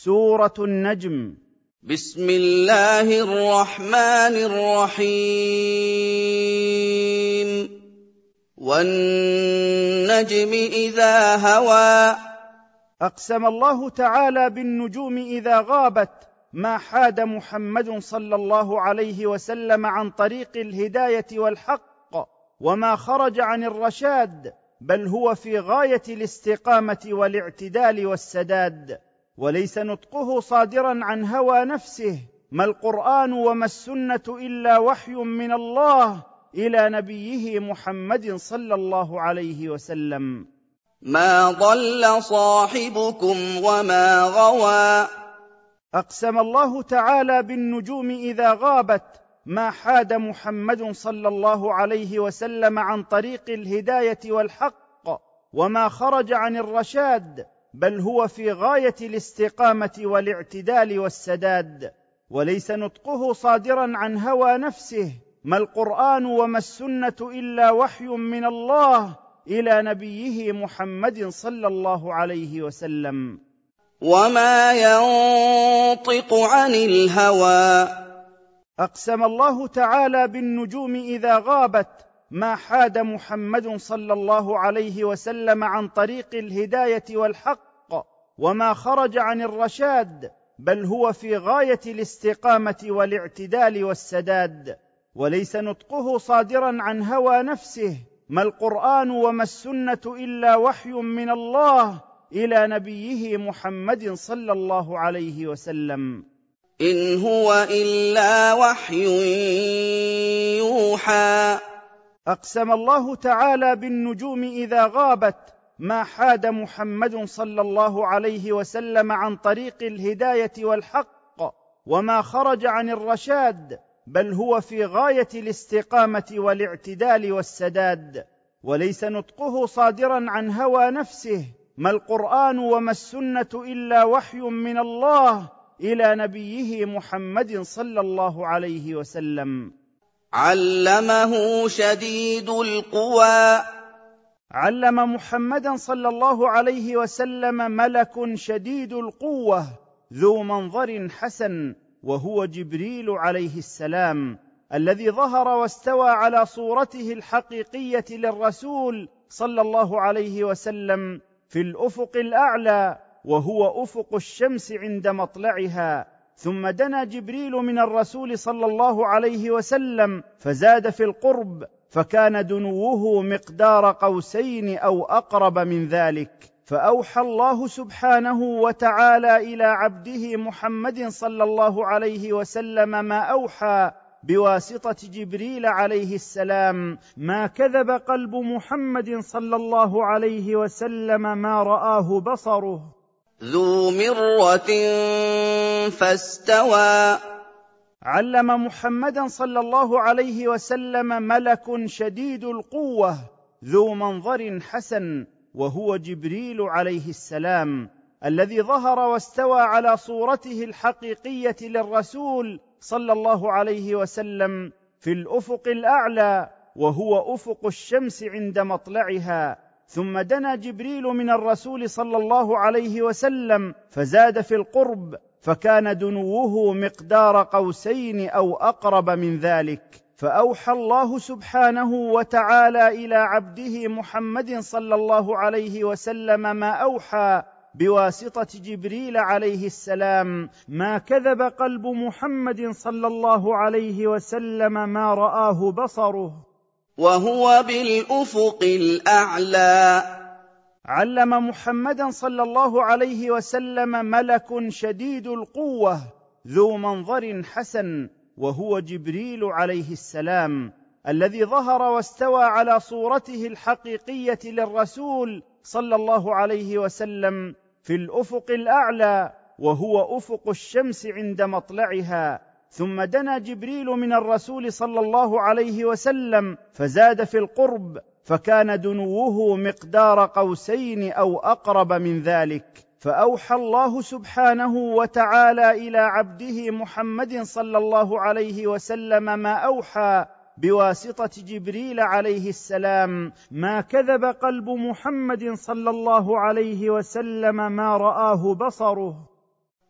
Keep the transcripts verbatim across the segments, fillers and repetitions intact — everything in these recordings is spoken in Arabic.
سورة النجم. بسم الله الرحمن الرحيم. والنجم إذا هوى. أقسم الله تعالى بالنجوم إذا غابت ما حاد محمد صلى الله عليه وسلم عن طريق الهداية والحق، وما خرج عن الرشاد، بل هو في غاية الاستقامة والاعتدال والسداد، وليس نطقه صادرا عن هوى نفسه، ما القرآن وما السنة إلا وحي من الله إلى نبيه محمد صلى الله عليه وسلم. ما ضل صاحبكم وما غوى. أقسم الله تعالى بالنجوم إذا غابت ما حاد محمد صلى الله عليه وسلم عن طريق الهداية والحق، وما خرج عن الرشاد، بل هو في غاية الاستقامة والاعتدال والسداد، وليس نطقه صادرا عن هوى نفسه، ما القرآن وما السنة إلا وحي من الله إلى نبيه محمد صلى الله عليه وسلم. وما ينطق عن الهوى. أقسم الله تعالى بالنجوم إذا غابت ما حاد محمد صلى الله عليه وسلم عن طريق الهداية والحق، وما خرج عن الرشاد، بل هو في غاية الاستقامة والاعتدال والسداد، وليس نطقه صادرا عن هوى نفسه، ما القرآن وما السنة إلا وحي من الله إلى نبيه محمد صلى الله عليه وسلم. إن هو إلا وحي يوحى. أقسم الله تعالى بالنجوم إذا غابت ما حاد محمد صلى الله عليه وسلم عن طريق الهداية والحق، وما خرج عن الرشاد، بل هو في غاية الاستقامة والاعتدال والسداد، وليس نطقه صادرا عن هوى نفسه، ما القرآن وما السنة إلا وحي من الله إلى نبيه محمد صلى الله عليه وسلم. علمه شديد القوى. علم محمدا صلى الله عليه وسلم ملك شديد القوة ذو منظر حسن، وهو جبريل عليه السلام، الذي ظهر واستوى على صورته الحقيقية للرسول صلى الله عليه وسلم في الأفق الأعلى، وهو أفق الشمس عند مطلعها. ثم دنا جبريل من الرسول صلى الله عليه وسلم فزاد في القرب، فكان دنوه مقدار قوسين أو أقرب من ذلك، فأوحى الله سبحانه وتعالى إلى عبده محمد صلى الله عليه وسلم ما أوحى بواسطة جبريل عليه السلام. ما كذب قلب محمد صلى الله عليه وسلم ما رآه بصره. ذو مرة فاستوى. علم محمدا صلى الله عليه وسلم ملك شديد القوة ذو منظر حسن، وهو جبريل عليه السلام، الذي ظهر واستوى على صورته الحقيقية للرسول صلى الله عليه وسلم في الأفق الأعلى، وهو أفق الشمس عند مطلعها. ثم دنا جبريل من الرسول صلى الله عليه وسلم فزاد في القرب، فكان دنوه مقدار قوسين أو أقرب من ذلك، فأوحى الله سبحانه وتعالى إلى عبده محمد صلى الله عليه وسلم ما أوحى بواسطة جبريل عليه السلام. ما كذب قلب محمد صلى الله عليه وسلم ما رآه بصره. وهو بالأفق الأعلى. علم محمدا صلى الله عليه وسلم ملك شديد القوة ذو منظر حسن، وهو جبريل عليه السلام، الذي ظهر واستوى على صورته الحقيقية للرسول صلى الله عليه وسلم في الأفق الأعلى، وهو أفق الشمس عند مطلعها. ثم دنا جبريل من الرسول صلى الله عليه وسلم فزاد في القرب، فكان دنوه مقدار قوسين أو أقرب من ذلك، فأوحى الله سبحانه وتعالى إلى عبده محمد صلى الله عليه وسلم ما أوحى بواسطة جبريل عليه السلام. ما كذب قلب محمد صلى الله عليه وسلم ما رآه بصره.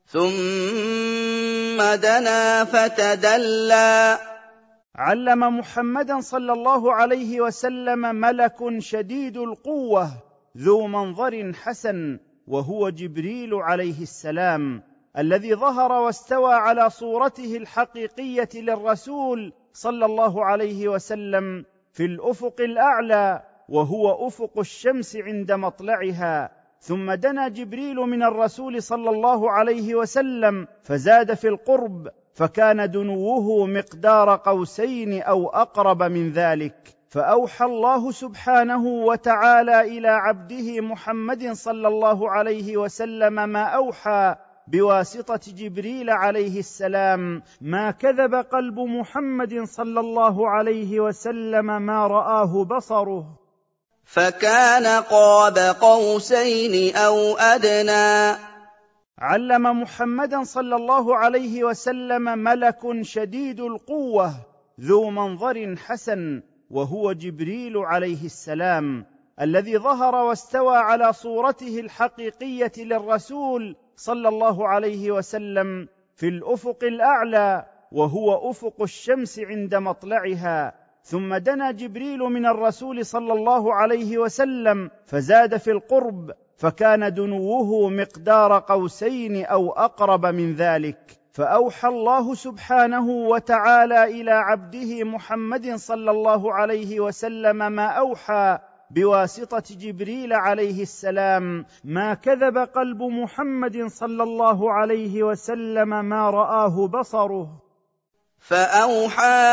ثم دنا فتدلى علم محمدا صلى الله عليه وسلم ملك شديد القوة ذو منظر حسن، وهو جبريل عليه السلام، الذي ظهر واستوى على صورته الحقيقية للرسول صلى الله عليه وسلم في الأفق الأعلى، وهو أفق الشمس عند مطلعها. ثم دنا جبريل من الرسول صلى الله عليه وسلم فزاد في القرب، فكان دنوه مقدار قوسين أو أقرب من ذلك. فأوحى الله سبحانه وتعالى إلى عبده محمد صلى الله عليه وسلم ما أوحى بواسطة جبريل عليه السلام. ما كذب قلب محمد صلى الله عليه وسلم ما رآه بصره، فكان قاب قوسين أو أدنى. علم محمدا صلى الله عليه وسلم ملك شديد القوة ذو منظر حسن، وهو جبريل عليه السلام، الذي ظهر واستوى على صورته الحقيقية للرسول صلى الله عليه وسلم في الأفق الأعلى، وهو أفق الشمس عند مطلعها. ثم دنا جبريل من الرسول صلى الله عليه وسلم فزاد في القرب، فكان دنوه مقدار قوسين أو أقرب من ذلك. فأوحى الله سبحانه وتعالى إلى عبده محمد صلى الله عليه وسلم ما أوحى بواسطة جبريل عليه السلام. ما كذب قلب محمد صلى الله عليه وسلم ما رآه بصره، فأوحى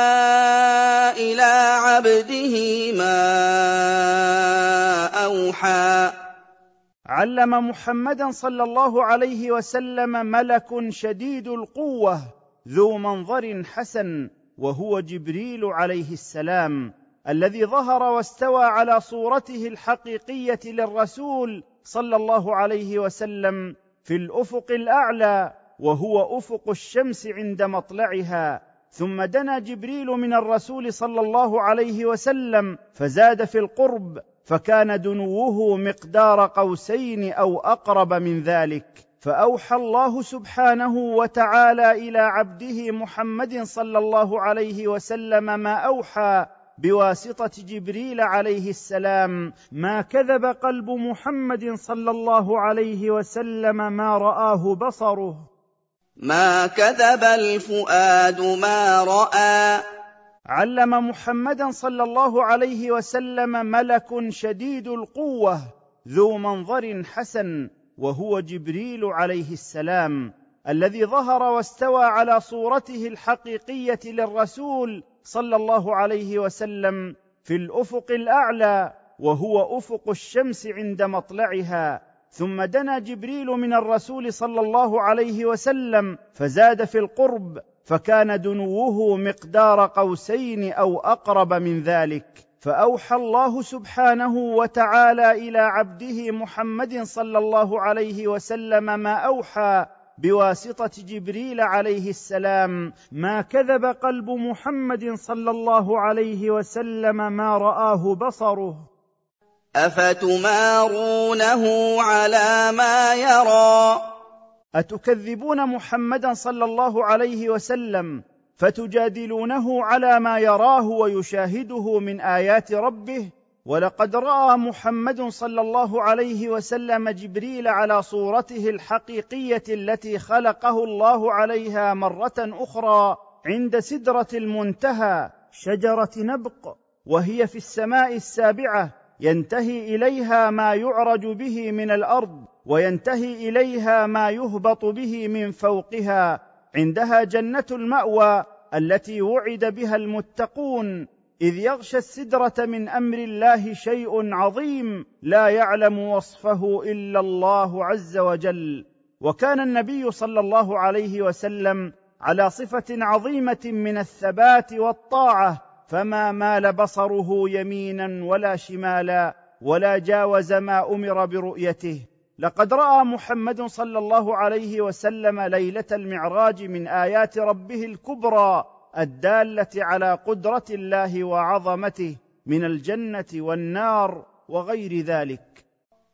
إلى عبده ما أوحى. علم محمدا صلى الله عليه وسلم ملك شديد القوة ذو منظر حسن، وهو جبريل عليه السلام، الذي ظهر واستوى على صورته الحقيقية للرسول صلى الله عليه وسلم في الأفق الأعلى، وهو أفق الشمس عند مطلعها. ثم دنا جبريل من الرسول صلى الله عليه وسلم فزاد في القرب، فكان دنوه مقدار قوسين أو أقرب من ذلك. فأوحى الله سبحانه وتعالى إلى عبده محمد صلى الله عليه وسلم ما أوحى بواسطة جبريل عليه السلام. ما كذب قلب محمد صلى الله عليه وسلم ما رآه بصره، ما كذب الفؤاد ما رأى. علم محمدا صلى الله عليه وسلم ملك شديد القوة ذو منظر حسن، وهو جبريل عليه السلام، الذي ظهر واستوى على صورته الحقيقية للرسول صلى الله عليه وسلم في الأفق الأعلى، وهو أفق الشمس عند مطلعها. ثم دنا جبريل من الرسول صلى الله عليه وسلم فزاد في القرب، فكان دنوه مقدار قوسين أو أقرب من ذلك. فأوحى الله سبحانه وتعالى إلى عبده محمد صلى الله عليه وسلم ما أوحى بواسطة جبريل عليه السلام. ما كذب قلب محمد صلى الله عليه وسلم ما رآه بصره، أفتمارونه على ما يرى. أتكذبون محمدا صلى الله عليه وسلم فتجادلونه على ما يراه ويشاهده من آيات ربه؟ ولقد رأى محمد صلى الله عليه وسلم جبريل على صورته الحقيقية التي خلقه الله عليها مرة أخرى عند سدرة المنتهى، شجرة نبق، وهي في السماء السابعة، ينتهي إليها ما يعرج به من الأرض، وينتهي إليها ما يهبط به من فوقها. عندها جنة المأوى التي وعد بها المتقون، إذ يغشى السدرة من أمر الله شيء عظيم لا يعلم وصفه إلا الله عز وجل. وكان النبي صلى الله عليه وسلم على صفة عظيمة من الثبات والطاعة، فما مال بصره يمينا ولا شمالا، ولا جاوز ما أمر برؤيته. لقد رأى محمد صلى الله عليه وسلم ليلة المعراج من آيات ربه الكبرى الدالة على قدرة الله وعظمته من الجنة والنار وغير ذلك.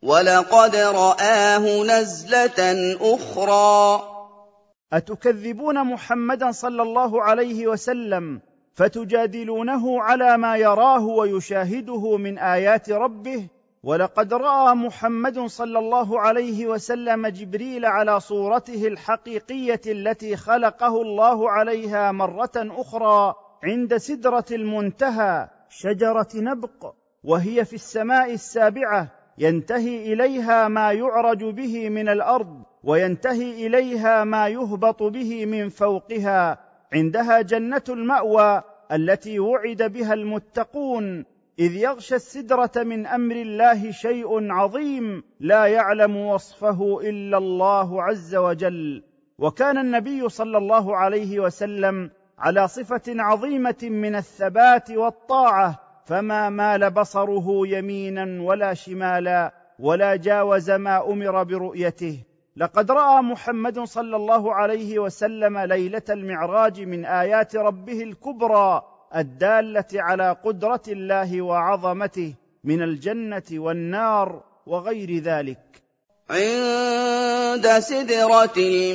وَلَقَدْ رَآهُ نَزْلَةً أُخْرَىٰ. أتكذبون محمدا صلى الله عليه وسلم فتجادلونه على ما يراه ويشاهده من آيات ربه؟ ولقد رأى محمد صلى الله عليه وسلم جبريل على صورته الحقيقية التي خلقه الله عليها مرة أخرى عند سدرة المنتهى شجرة نبق، وهي في السماء السابعة، ينتهي إليها ما يعرج به من الأرض، وينتهي إليها ما يهبط به من فوقها. عندها جنة المأوى التي وعد بها المتقون، إذ يغشى السدرة من أمر الله شيء عظيم لا يعلم وصفه إلا الله عز وجل. وكان النبي صلى الله عليه وسلم على صفة عظيمة من الثبات والطاعة، فما مال بصره يمينا ولا شمالا، ولا جاوز ما أمر برؤيته. لقد رأى محمد صلى الله عليه وسلم ليلة المعراج من آيات ربه الكبرى الدالة على قدرة الله وعظمته من الجنة والنار وغير ذلك. عند سدرة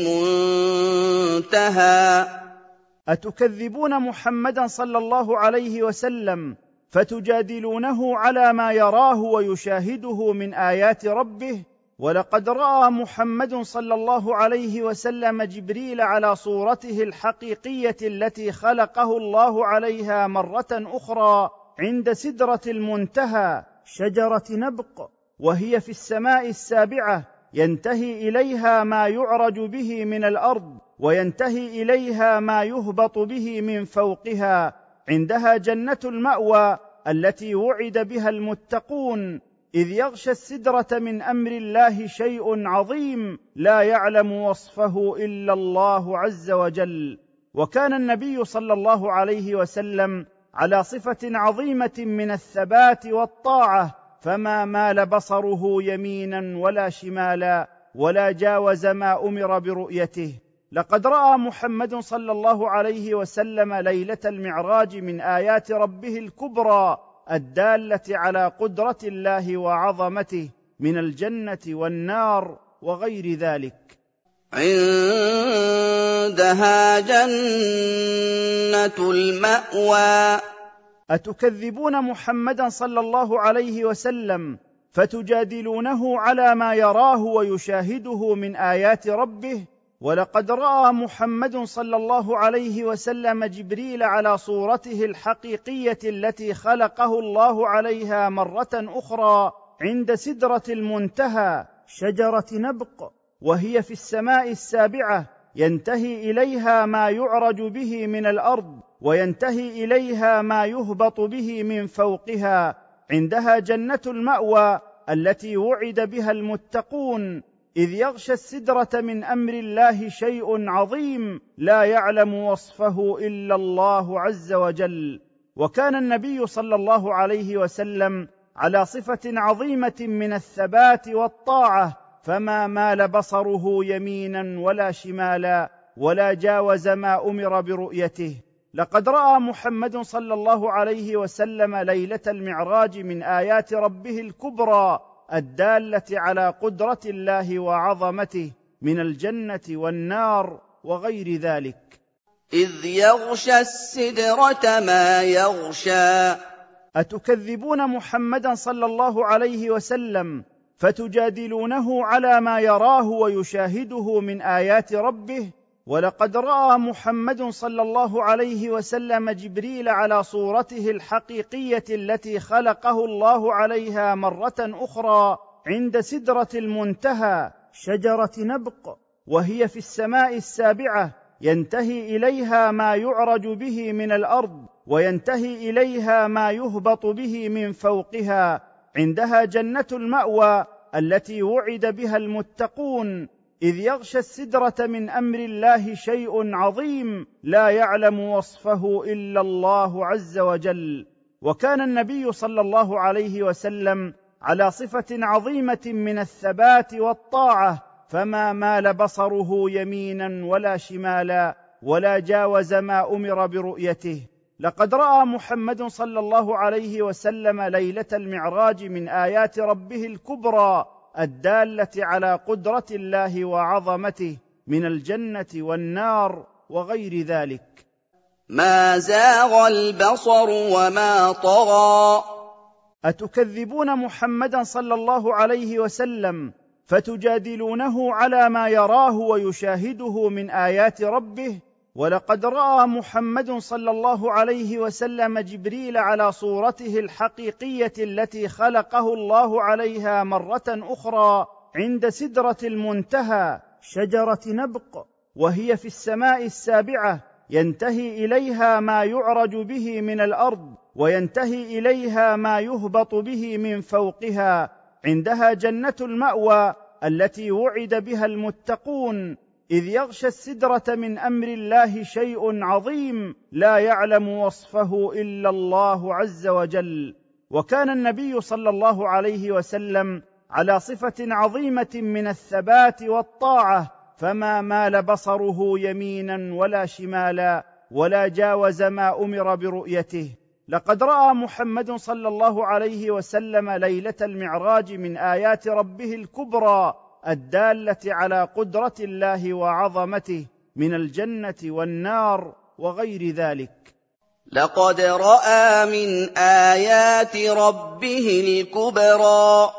المنتهى. أتكذبون محمدا صلى الله عليه وسلم فتجادلونه على ما يراه ويشاهده من آيات ربه؟ ولقد رأى محمد صلى الله عليه وسلم جبريل على صورته الحقيقية التي خلقه الله عليها مرة أخرى عند سدرة المنتهى شجرة نبق، وهي في السماء السابعة، ينتهي إليها ما يعرج به من الأرض، وينتهي إليها ما يهبط به من فوقها. عندها جنة المأوى التي وعد بها المتقون، إذ يغشى السدرة من أمر الله شيء عظيم لا يعلم وصفه إلا الله عز وجل. وكان النبي صلى الله عليه وسلم على صفة عظيمة من الثبات والطاعة، فما مال بصره يمينا ولا شمالا، ولا جاوز ما أمر برؤيته. لقد رأى محمد صلى الله عليه وسلم ليلة المعراج من آيات ربه الكبرى الدالة على قدرة الله وعظمته من الجنة والنار وغير ذلك. عندها جنة المأوى. أتكذبون محمدا صلى الله عليه وسلم فتجادلونه على ما يراه ويشاهده من آيات ربه؟ ولقد رأى محمد صلى الله عليه وسلم جبريل على صورته الحقيقية التي خلقه الله عليها مرة أخرى عند سدرة المنتهى شجرة نبق، وهي في السماء السابعة، ينتهي إليها ما يعرج به من الأرض، وينتهي إليها ما يهبط به من فوقها. عندها جنة المأوى التي وعد بها المتقون، إذ يغشى السدرة من أمر الله شيء عظيم لا يعلم وصفه إلا الله عز وجل. وكان النبي صلى الله عليه وسلم على صفة عظيمة من الثبات والطاعة، فما مال بصره يمينا ولا شمالا، ولا جاوز ما أمر برؤيته. لقد رأى محمد صلى الله عليه وسلم ليلة المعراج من آيات ربه الكبرى الدالة على قدرة الله وعظمته من الجنة والنار وغير ذلك. إذ يغشى السدرة ما يغشى. أتكذبون محمدا صلى الله عليه وسلم فتجادلونه على ما يراه ويشاهده من آيات ربه؟ ولقد رأى محمد صلى الله عليه وسلم جبريل على صورته الحقيقية التي خلقه الله عليها مرة أخرى عند سدرة المنتهى شجرة نبق، وهي في السماء السابعة، ينتهي إليها ما يعرج به من الأرض، وينتهي إليها ما يهبط به من فوقها. عندها جنة المأوى التي وعد بها المتقون، إذ يغشى السدرة من أمر الله شيء عظيم لا يعلم وصفه إلا الله عز وجل. وكان النبي صلى الله عليه وسلم على صفة عظيمة من الثبات والطاعة، فما مال بصره يمينا ولا شمالا، ولا جاوز ما أمر برؤيته. لقد رأى محمد صلى الله عليه وسلم ليلة المعراج من آيات ربه الكبرى الدالة على قدرة الله وعظمته من الجنة والنار وغير ذلك. ما زاغ البصر وما طغى. أتكذبون محمدا صلى الله عليه وسلم فتجادلونه على ما يراه ويشاهده من آيات ربه؟ ولقد رأى محمد صلى الله عليه وسلم جبريل على صورته الحقيقية التي خلقه الله عليها مرة أخرى عند سدرة المنتهى شجرة نبق، وهي في السماء السابعة، ينتهي إليها ما يعرج به من الأرض، وينتهي إليها ما يهبط به من فوقها. عندها جنة المأوى التي وعد بها المتقون، إذ يغشى السدرة من أمر الله شيء عظيم لا يعلم وصفه إلا الله عز وجل. وكان النبي صلى الله عليه وسلم على صفة عظيمة من الثبات والطاعة، فما مال بصره يمينا ولا شمالا، ولا جاوز ما أمر برؤيته. لقد رأى محمد صلى الله عليه وسلم ليلة المعراج من آيات ربه الكبرى الدالة على قدرة الله وعظمته من الجنة والنار وغير ذلك. لقد رأى من آيات ربه الكبرى.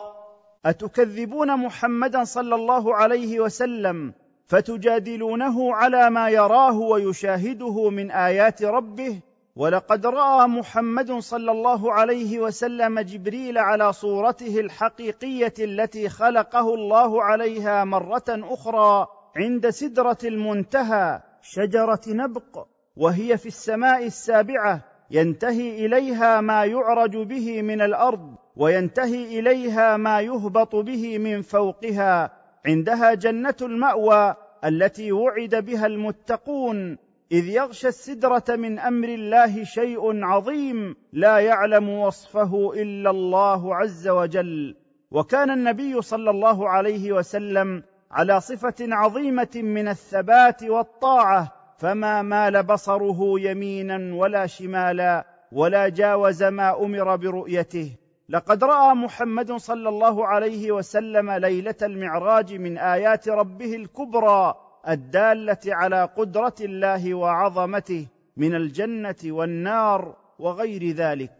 أتكذبون محمدا صلى الله عليه وسلم فتجادلونه على ما يراه ويشاهده من آيات ربه؟ ولقد رأى محمد صلى الله عليه وسلم جبريل على صورته الحقيقية التي خلقه الله عليها مرة أخرى عند سدرة المنتهى شجرة نبق، وهي في السماء السابعة، ينتهي إليها ما يعرج به من الأرض، وينتهي إليها ما يهبط به من فوقها. عندها جنة المأوى التي وعد بها المتقون، إذ يغشى السدرة من أمر الله شيء عظيم لا يعلم وصفه إلا الله عز وجل. وكان النبي صلى الله عليه وسلم على صفة عظيمة من الثبات والطاعة، فما مال بصره يمينا ولا شمالا، ولا جاوز ما أمر برؤيته. لقد رأى محمد صلى الله عليه وسلم ليلة المعراج من آيات ربه الكبرى الدالة على قدرة الله وعظمته من الجنة والنار وغير ذلك.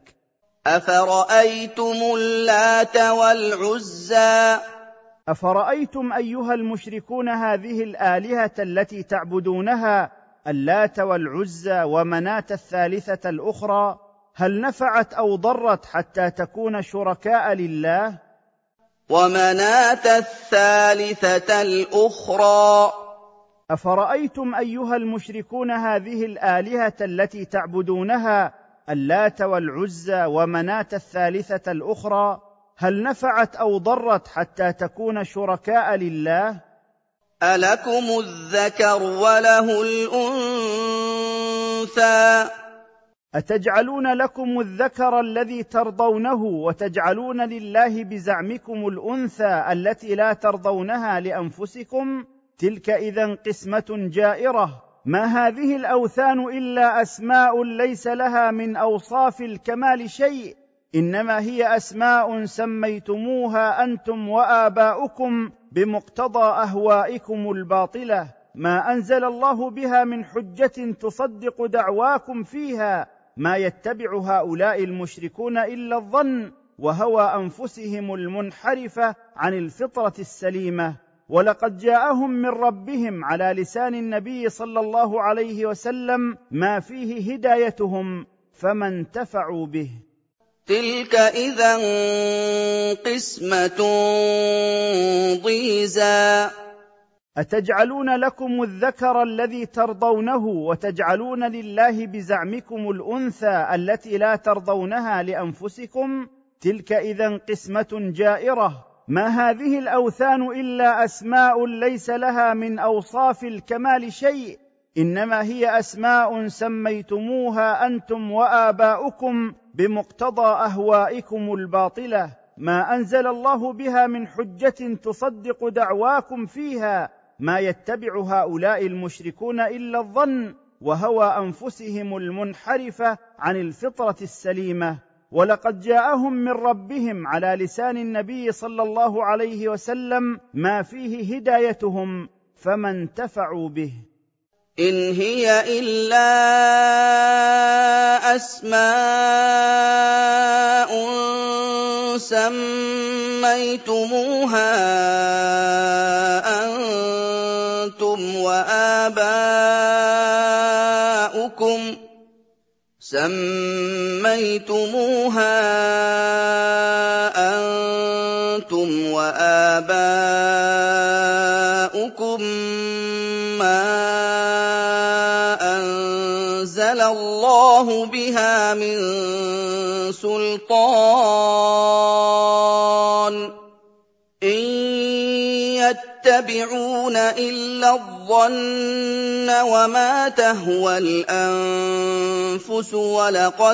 أفرأيتم اللات والعزى. أفرأيتم أيها المشركون هذه الآلهة التي تعبدونها، اللات والعزى ومناة الثالثة الأخرى، هل نفعت أو ضرت حتى تكون شركاء لله؟ ومناة الثالثة الأخرى. أفرأيتم أيها المشركون هذه الآلهة التي تعبدونها، اللات والعزى ومناة الثالثة الأخرى، هل نفعت أو ضرت حتى تكون شركاء لله؟ ألكم الذكر وله الأنثى. أتجعلون لكم الذكر الذي ترضونه وتجعلون لله بزعمكم الأنثى التي لا ترضونها لأنفسكم؟ تلك إذن قسمة جائرة. ما هذه الأوثان إلا أسماء ليس لها من أوصاف الكمال شيء، إنما هي أسماء سميتموها أنتم وآباؤكم بمقتضى أهوائكم الباطلة، ما أنزل الله بها من حجة تصدق دعواكم فيها. ما يتبع هؤلاء المشركون إلا الظن وهوى أنفسهم المنحرفة عن الفطرة السليمة. ولقد جاءهم من ربهم على لسان النبي صلى الله عليه وسلم ما فيه هدايتهم، فما انتفعوا به. تلك إذن قسمة ضيزى. أتجعلون لكم الذكر الذي ترضونه وتجعلون لله بزعمكم الأنثى التي لا ترضونها لأنفسكم؟ تلك إذن قسمة جائرة. ما هذه الأوثان إلا أسماء ليس لها من أوصاف الكمال شيء، إنما هي أسماء سميتموها أنتم وآباؤكم بمقتضى أهوائكم الباطلة، ما أنزل الله بها من حجة تصدق دعواكم فيها. ما يتبع هؤلاء المشركون إلا الظن وهوى أنفسهم المنحرفة عن الفطرة السليمة. ولقد جاءهم من ربهم على لسان النبي صلى الله عليه وسلم ما فيه هدايتهم فما انتفعوا به. إن هي إلا أسماء سميتموها أنتم وآباؤكم سميتموها أنتم وآباؤكم ما أنزل الله بها من سلطان إن يتبعون إلا الظن وما تهوى الأنفس ولقد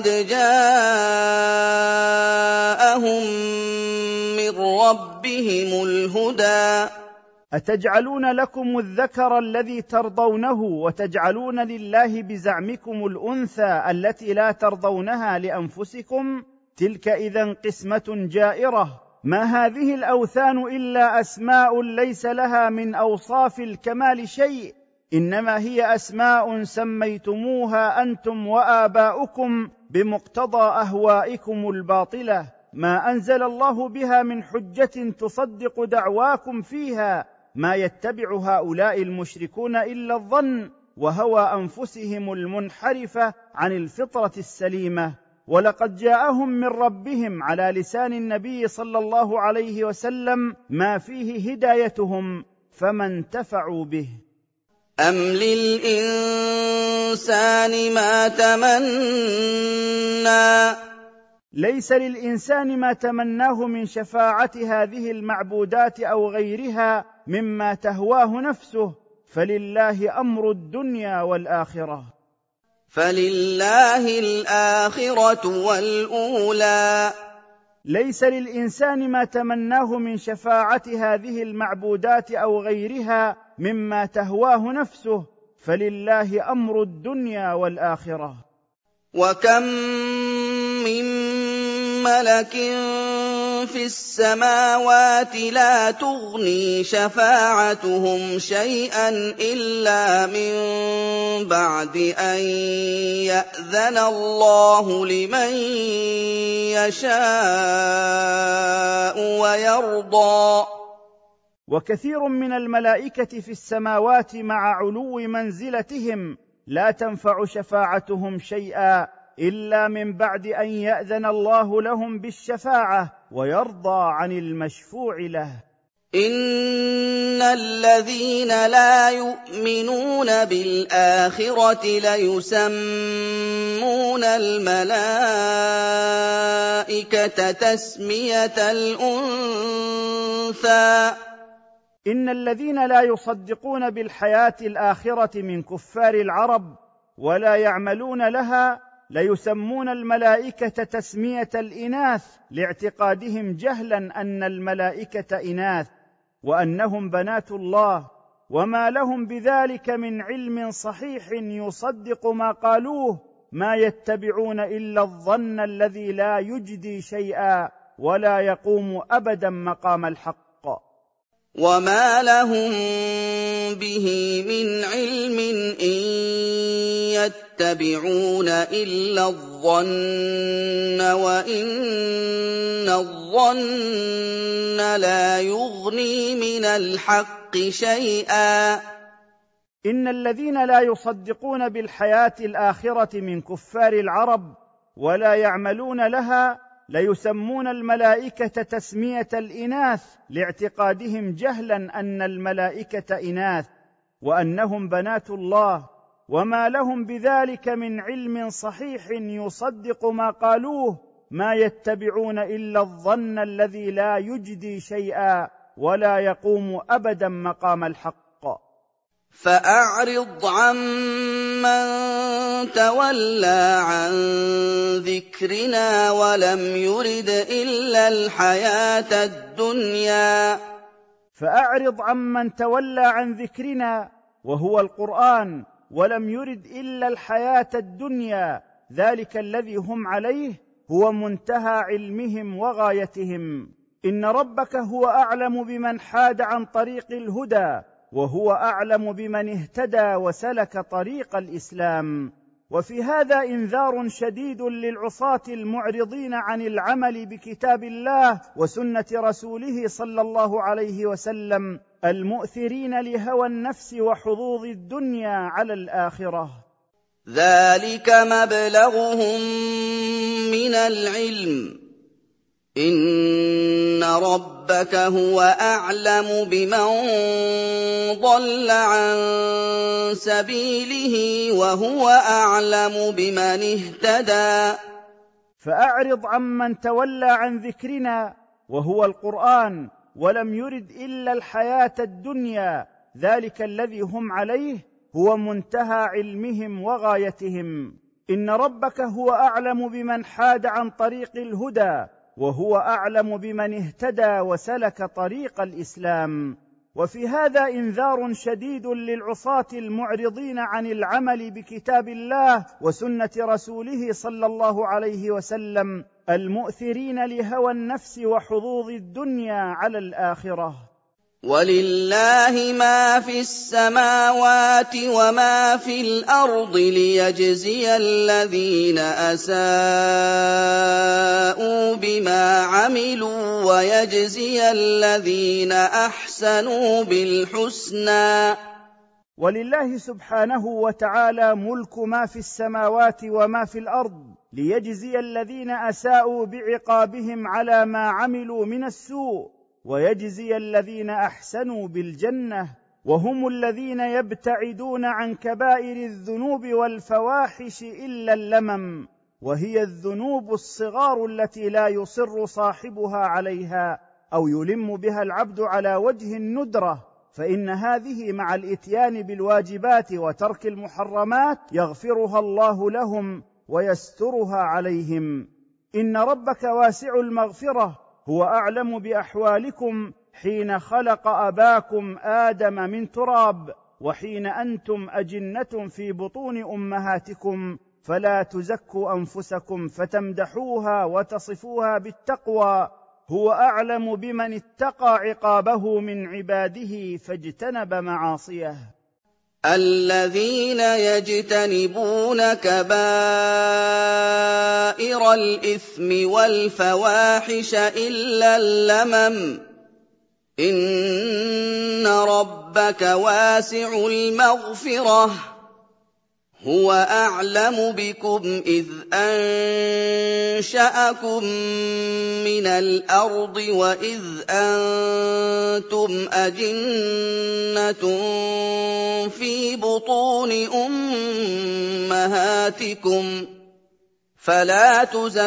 جاءهم من ربهم الهدى. أتجعلون لكم الذكر الذي ترضونه وتجعلون لله بزعمكم الأنثى التي لا ترضونها لأنفسكم؟ تلك إذن قسمة جائرة. ما هذه الأوثان إلا أسماء ليس لها من أوصاف الكمال شيء، إنما هي أسماء سميتموها أنتم وآباؤكم بمقتضى أهوائكم الباطلة، ما أنزل الله بها من حجة تصدق دعواكم فيها. ما يتبع هؤلاء المشركون إلا الظن وهوى أنفسهم المنحرفة عن الفطرة السليمة. ولقد جاءهم من ربهم على لسان النبي صلى الله عليه وسلم ما فيه هدايتهم فما انتفعوا به. أم للإنسان ما تمنى. ليس للإنسان ما تمناه من شفاعة هذه المعبودات أو غيرها مما تهواه نفسه، فلله أمر الدنيا والآخرة. فلله الآخرة والأولى. ليس للإنسان ما تمناه من شفاعة هذه المعبودات أو غيرها مما تهواه نفسه، فلله أمر الدنيا والآخرة. وكم من ملك في السماوات لا تغني شفاعتهم شيئا إلا من بعد أن يأذن الله لمن يشاء ويرضى. وكثير من الملائكة في السماوات مع علو منزلتهم لا تنفع شفاعتهم شيئا إلا من بعد أن يأذن الله لهم بالشفاعة ويرضى عن المشفوع له. إن الذين لا يؤمنون بالآخرة ليسمون الملائكة تسمية الأنثى. إن الذين لا يصدقون بالحياة الآخرة من كفار العرب ولا يعملون لها ليسمون الملائكة تسمية الإناث لاعتقادهم جهلا أن الملائكة إناث وأنهم بنات الله، وما لهم بذلك من علم صحيح يصدق ما قالوه، ما يتبعون إلا الظن الذي لا يجدي شيئا ولا يقوم أبدا مقام الحق. وما لهم به من علم إن يتبعون إلا الظن وإن الظن لا يغني من الحق شيئا. إن الذين لا يصدقون بالحياة الآخرة من كفار العرب ولا يعملون لها ليسمون الملائكة تسمية الإناث لاعتقادهم جهلا أن الملائكة إناث وأنهم بنات الله، وما لهم بذلك من علم صحيح يصدق ما قالوه، ما يتبعون إلا الظن الذي لا يجدي شيئا ولا يقوم أبدا مقام الحق. فأعرض عمن تولى عن ذكرنا ولم يرد إلا الحياة الدنيا. فأعرض عمن تولى عن ذكرنا وهو القرآن ولم يرد إلا الحياة الدنيا، ذلك الذي هم عليه، هو منتهى علمهم وغايتهم. إن ربك هو أعلم بمن حاد عن طريق الهدى، وهو أعلم بمن اهتدى وسلك طريق الإسلام. وفي هذا إنذار شديد للعصاة المعرضين عن العمل بكتاب الله وسنة رسوله صلى الله عليه وسلم، المؤثرين لهوى النفس وحظوظ الدنيا على الآخرة. ذلك مبلغهم من العلم، إن ربك هو أعلم بمن ضل عن سبيله وهو أعلم بمن اهتدى. فأعرض عمن تولى عن ذكرنا وهو القرآن ولم يرد إلا الحياة الدنيا، ذلك الذي هم عليه هو منتهى علمهم وغايتهم. إن ربك هو أعلم بمن حاد عن طريق الهدى، وهو أعلم بمن اهتدى وسلك طريق الإسلام. وفي هذا إنذار شديد للعصاة المعرضين عن العمل بكتاب الله وسنة رسوله صلى الله عليه وسلم، المؤثرين لهوى النفس وحظوظ الدنيا على الآخرة. ولله ما في السماوات وما في الأرض ليجزي الذين أساءوا بما عملوا ويجزي الذين أحسنوا بالحسنى. ولله سبحانه وتعالى ملك ما في السماوات وما في الأرض ليجزي الذين أساءوا بعقابهم على ما عملوا من السوء، ويجزي الذين أحسنوا بالجنة، وهم الذين يبتعدون عن كبائر الذنوب والفواحش إلا اللمم، وهي الذنوب الصغار التي لا يصر صاحبها عليها أو يلم بها العبد على وجه الندرة، فإن هذه مع الإتيان بالواجبات وترك المحرمات يغفرها الله لهم ويسترها عليهم. إن ربك واسع المغفرة، هو أعلم بأحوالكم حين خلق أباكم آدم من تراب، وحين أنتم أجنة في بطون أمهاتكم، فلا تزكوا أنفسكم فتمدحوها وتصفوها بالتقوى، هو أعلم بمن اتقى عقابه من عباده فاجتنب معاصيه. الذين يجتنبون كبائر الإثم والفواحش إلا اللمم، إن ربك واسع المغفرة، هو أعلم بكم إذ أنشأكم من الأرض وإذ أنتم أجنة في بطون أمهاتكم، فلا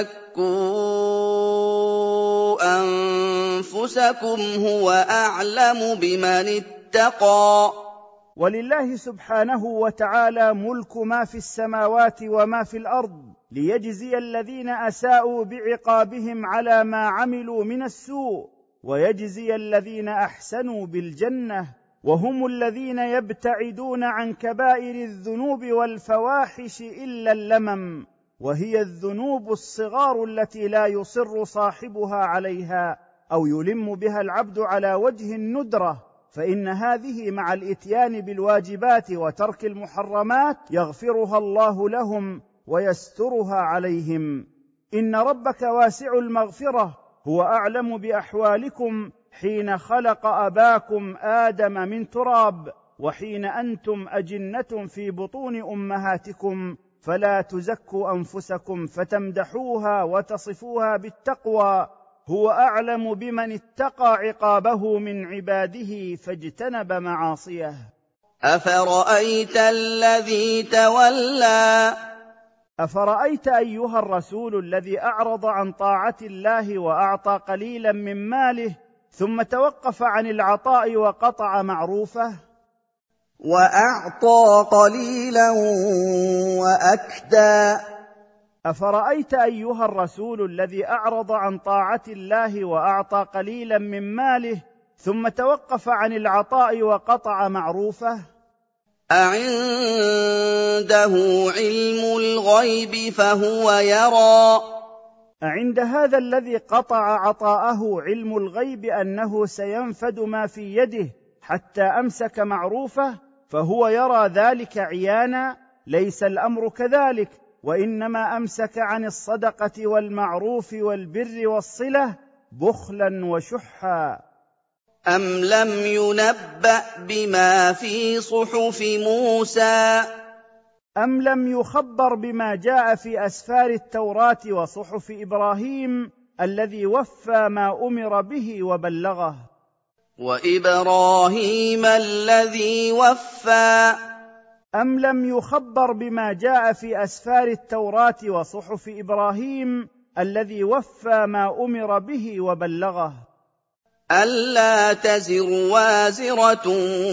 تزكوا أنفسكم هو أعلم بمن اتقى. ولله سبحانه وتعالى ملك ما في السماوات وما في الأرض ليجزي الذين أساءوا بعقابهم على ما عملوا من السوء، ويجزي الذين أحسنوا بالجنة، وهم الذين يبتعدون عن كبائر الذنوب والفواحش إلا اللمم، وهي الذنوب الصغار التي لا يصر صاحبها عليها أو يلم بها العبد على وجه الندرة، فإن هذه مع الإتيان بالواجبات وترك المحرمات يغفرها الله لهم ويسترها عليهم. إن ربك واسع المغفرة، هو أعلم بأحوالكم حين خلق أباكم آدم من تراب، وحين أنتم أجنة في بطون أمهاتكم، فلا تزكوا أنفسكم فتمدحوها وتصفوها بالتقوى، هو أعلم بمن اتقى عقابه من عباده فاجتنب معاصيه. أفرأيت الذي تولى أفرأيت أيها الرسول الذي أعرض عن طاعة الله وأعطى قليلا من ماله ثم توقف عن العطاء وقطع معروفه؟ وأعطى قليلا وأكدى. أفرأيت أيها الرسول الذي أعرض عن طاعة الله وأعطى قليلا من ماله ثم توقف عن العطاء وقطع معروفه؟ أعنده علم الغيب فهو يرى أعند هذا الذي قطع عطاءه علم الغيب أنه سينفد ما في يده حتى أمسك معروفه، فهو يرى ذلك عيانا؟ ليس الأمر كذلك، وإنما أمسك عن الصدقة والمعروف والبر والصلة بخلا وشحا. أَمْ لَمْ يُنَبَّأْ بِمَا فِي صُحُفِ مُوسَىٰ أم لم يخبر بما جاء في أسفار التوراة وصحف إبراهيم الذي وفى ما أمر به وبلغه؟ وإبراهيم الذي وفى أم لم يخبر بما جاء في أسفار التوراة وصحف إبراهيم الذي وفى ما أمر به وبلغه؟ أَلَّا تَزِرُ وَازِرَةٌ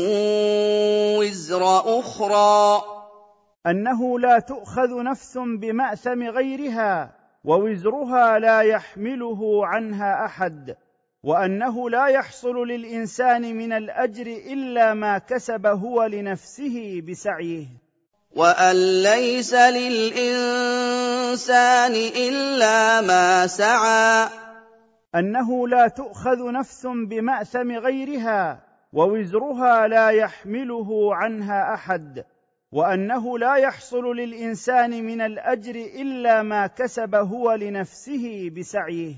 وِزْرَ أُخْرَىٰ، أنه لا تؤخذ نفس بمأثم غيرها ووزرها لا يحمله عنها أحد، وأنه لا يحصل للإنسان من الأجر إلا ما كسب هو لنفسه بسعيه، وأن ليس للإنسان إلا ما سعى، أنه لا تؤخذ نفس بمأثم غيرها ووزرها لا يحمله عنها أحد، وأنه لا يحصل للإنسان من الأجر إلا ما كسب هو لنفسه بسعيه،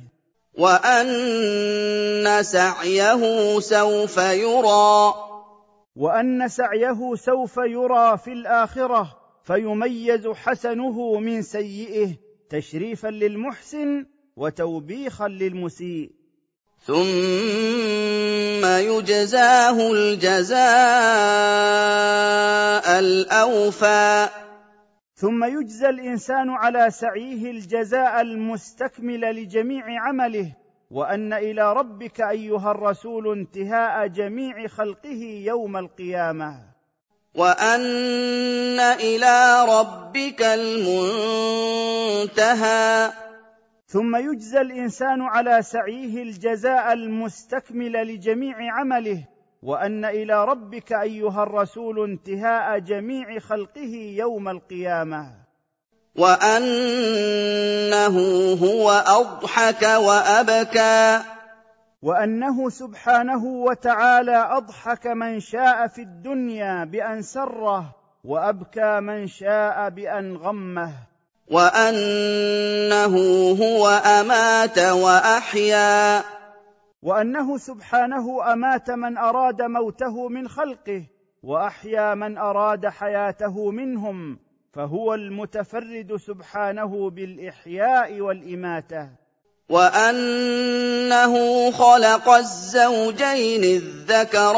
وأن سعيه سوف يرى، وأن سعيه سوف يرى في الآخرة فيميز حسنه من سيئه تشريفا للمحسن وتوبيخا للمسيء، ثم يجزاه الجزاء الأوفى، ثم يجزى الإنسان على سعيه الجزاء المستكمل لجميع عمله، وأن إلى ربك أيها الرسول انتهاء جميع خلقه يوم القيامة، وأن إلى ربك المنتهى، ثم يجزى الإنسان على سعيه الجزاء المستكمل لجميع عمله، وأن إلى ربك أيها الرسول انتهاء جميع خلقه يوم القيامة، وأنه هو أضحك وأبكى، وأنه سبحانه وتعالى أضحك من شاء في الدنيا بأن سره، وأبكى من شاء بأن غمه، وأنه هو أمات وأحيا، وأنه سبحانه أمات من أراد موته من خلقه وأحيا من أراد حياته منهم، فهو المتفرد سبحانه بالإحياء والإماتة، وأنه خلق الزوجين الذكر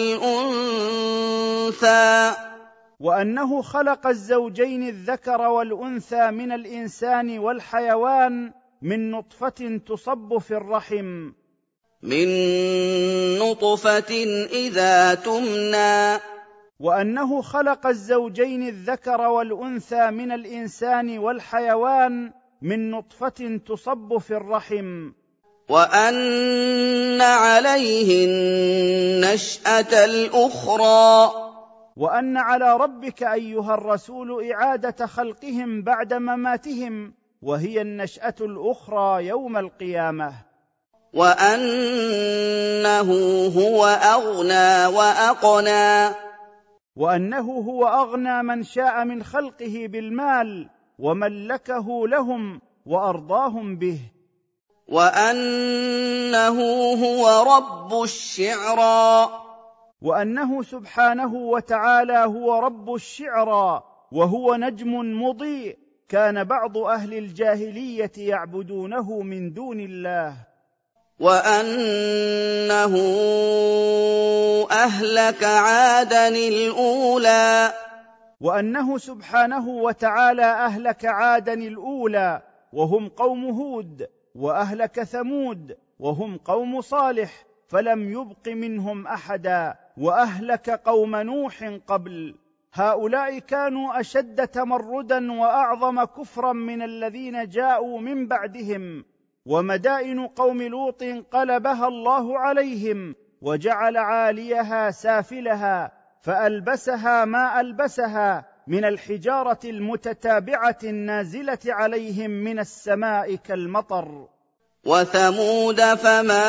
والأنثى، وأنه خلق الزوجين الذكر والأنثى من الإنسان والحيوان من نطفة تصب في الرحم، من نطفة إذا تمنى، وأنه خلق الزوجين الذكر والأنثى من الإنسان والحيوان من نطفة تصب في الرحم، وأن عليه النشأة الأخرى، وأن على ربك أيها الرسول إعادة خلقهم بعد مماتهم، وهي النشأة الأخرى يوم القيامة، وأنه هو أغنى وأقنى، وأنه هو أغنى من شاء من خلقه بالمال وملكه لهم وأرضاهم به، وأنه هو رب الشعرى، وأنه سبحانه وتعالى هو رب الشعرى، وهو نجم مضيء كان بعض أهل الجاهلية يعبدونه من دون الله، وأنه أهلك عادا الأولى، وأنه سبحانه وتعالى أهلك عادا الأولى وهم قوم هود، وأهلك ثمود وهم قوم صالح فلم يبق منهم أحدا، وأهلك قوم نوح قبل، هؤلاء كانوا أشد تمردا وأعظم كفرا من الذين جاءوا من بعدهم، ومدائن قوم لوط قلبها الله عليهم وجعل عاليها سافلها فألبسها ما ألبسها من الحجارة المتتابعة النازلة عليهم من السماء كالمطر. وثمود فما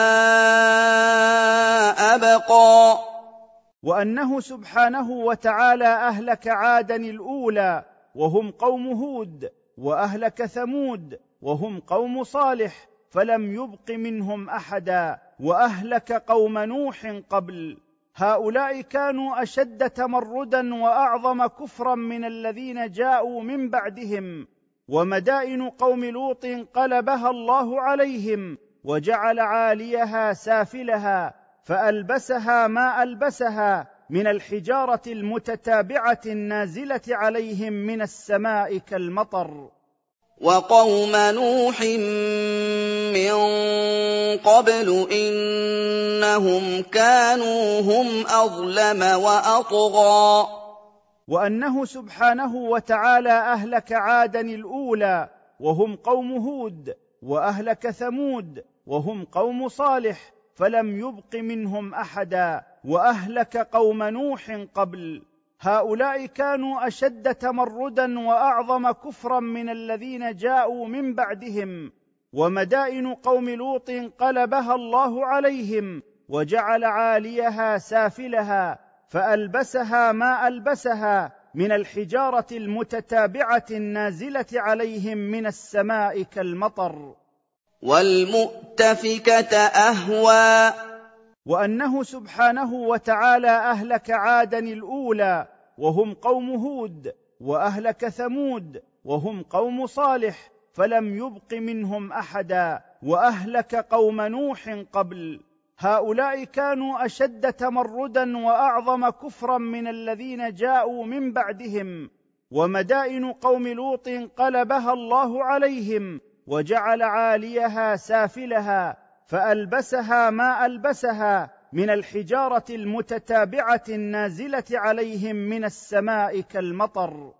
أبقى. وأنه سبحانه وتعالى أهلك عادا الأولى وهم قوم هود، وأهلك ثمود وهم قوم صالح فلم يبق منهم أحدا، وأهلك قوم نوح قبل. هؤلاء كانوا أشد تمردا وأعظم كفرا من الذين جاءوا من بعدهم. ومدائن قوم لوط قلبها الله عليهم وجعل عاليها سافلها فألبسها ما ألبسها من الحجارة المتتابعة النازلة عليهم من السماء كالمطر. وقوم نوح من قبل إنهم كانوا هم أظلم وأطغى. وأنه سبحانه وتعالى أهلك عادا الأولى وهم قوم هود، وأهلك ثمود وهم قوم صالح فلم يبق منهم أحدا، وأهلك قوم نوح قبل. هؤلاء كانوا أشد تمردا وأعظم كفرا من الذين جاءوا من بعدهم. ومدائن قوم لوط قلبها الله عليهم وجعل عاليها سافلها فألبسها ما ألبسها من الحجارة المتتابعة النازلة عليهم من السماء كالمطر. والمؤتفكة أهوى. وأنه سبحانه وتعالى أهلك عادا الأولى وهم قوم هود، وأهلك ثمود وهم قوم صالح فلم يبق منهم أحدا، وأهلك قوم نوح قبل. هؤلاء كانوا أشد تمردا وأعظم كفرا من الذين جاءوا من بعدهم. ومدائن قوم لوط قلبها الله عليهم وجعل عاليها سافلها فألبسها ما ألبسها من الحجارة المتتابعة النازلة عليهم من السماء كالمطر.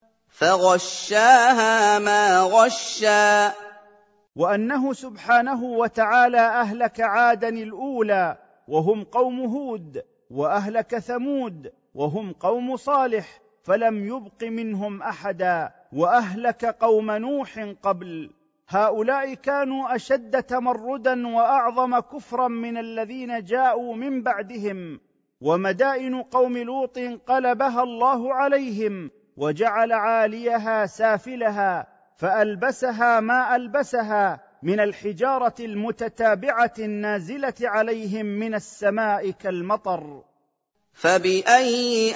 فغشاها ما غشا. وأنه سبحانه وتعالى أهلك عادا الأولى وهم قوم هود، وأهلك ثمود وهم قوم صالح فلم يبق منهم أحدا، وأهلك قوم نوح قبل. هؤلاء كانوا أشد تمردا وأعظم كفرا من الذين جاءوا من بعدهم. ومدائن قوم لوط قلبها الله عليهم وجعل عاليها سافلها فألبسها ما ألبسها من الحجارة المتتابعة النازلة عليهم من السماء كالمطر. فبأي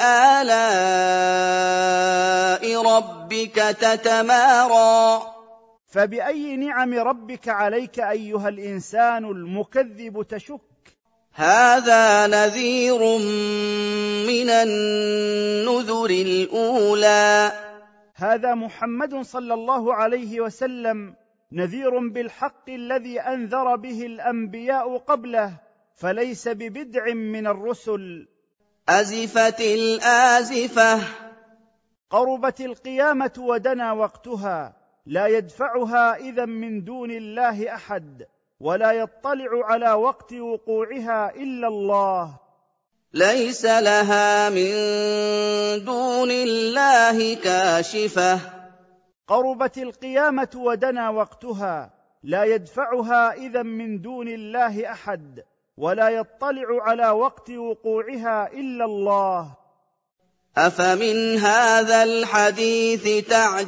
آلاء ربك تتمارى. فبأي نعم ربك عليك أيها الإنسان المكذب تشك؟ هذا نذير من النذر الأولى. هذا محمد صلى الله عليه وسلم نذير بالحق الذي أنذر به الأنبياء قبله، فليس ببدع من الرسل. أزفت الآزفة. قربت القيامة ودنا وقتها، لا يدفعها إذن من دون الله أحد، ولا يطلع على وقت وقوعها إلا الله. ليس لها من دون الله كاشفة. قربت القيامة ودنا وقتها، لا يدفعها إذن من دون الله أحد، ولا يطلع على وقت وقوعها إلا الله. أفمن هذا الحديث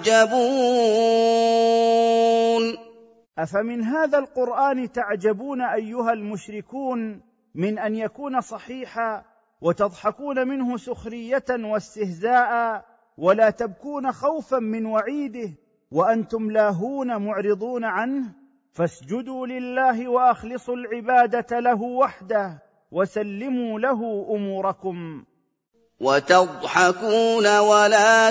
تعجبون. أفمن هذا القرآن تعجبون أيها المشركون من أن يكون صحيحا وتضحكون منه سخرية واستهزاء، ولا تبكون خوفا من وعيده وأنتم لاهون معرضون عنه؟ فاسجدوا لله وأخلصوا العبادة له وحده وسلموا له أموركم. وتضحكون ولا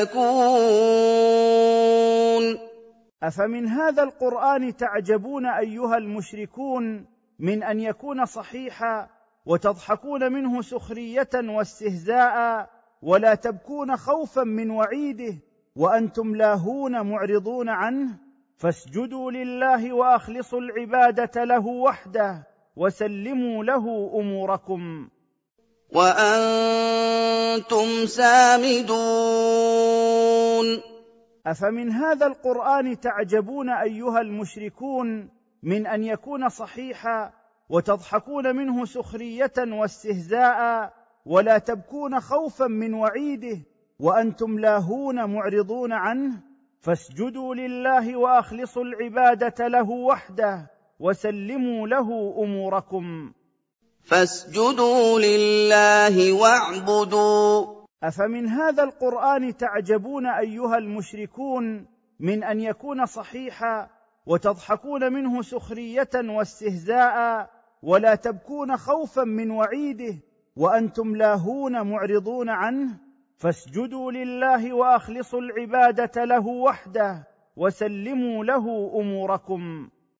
تبكون. أفمن هذا القرآن تعجبون أيها المشركون من أن يكون صحيحا وتضحكون منه سخرية واستهزاء، ولا تبكون خوفا من وعيده وأنتم لاهون معرضون عنه؟ فاسجدوا لله وأخلصوا العبادة له وحده وسلموا له أموركم. وَأَنتُمْ سَامِدُونَ أفمن هذا القرآن تعجبون أيها المشركون من أن يكون صحيحا وتضحكون منه سخرية واستهزاء ولا تبكون خوفا من وعيده وأنتم لاهون معرضون عنه؟ فاسجدوا لله وأخلصوا العبادة له وحده وسلموا له أموركم. فاسجدوا لله واعبدوا. أفمن هذا القرآن تعجبون أيها المشركون من أن يكون صحيحا وتضحكون منه سخرية واستهزاء ولا تبكون خوفا من وعيده وأنتم لاهون معرضون عنه؟ فاسجدوا لله وأخلصوا العبادة له وحده وسلموا له أموركم.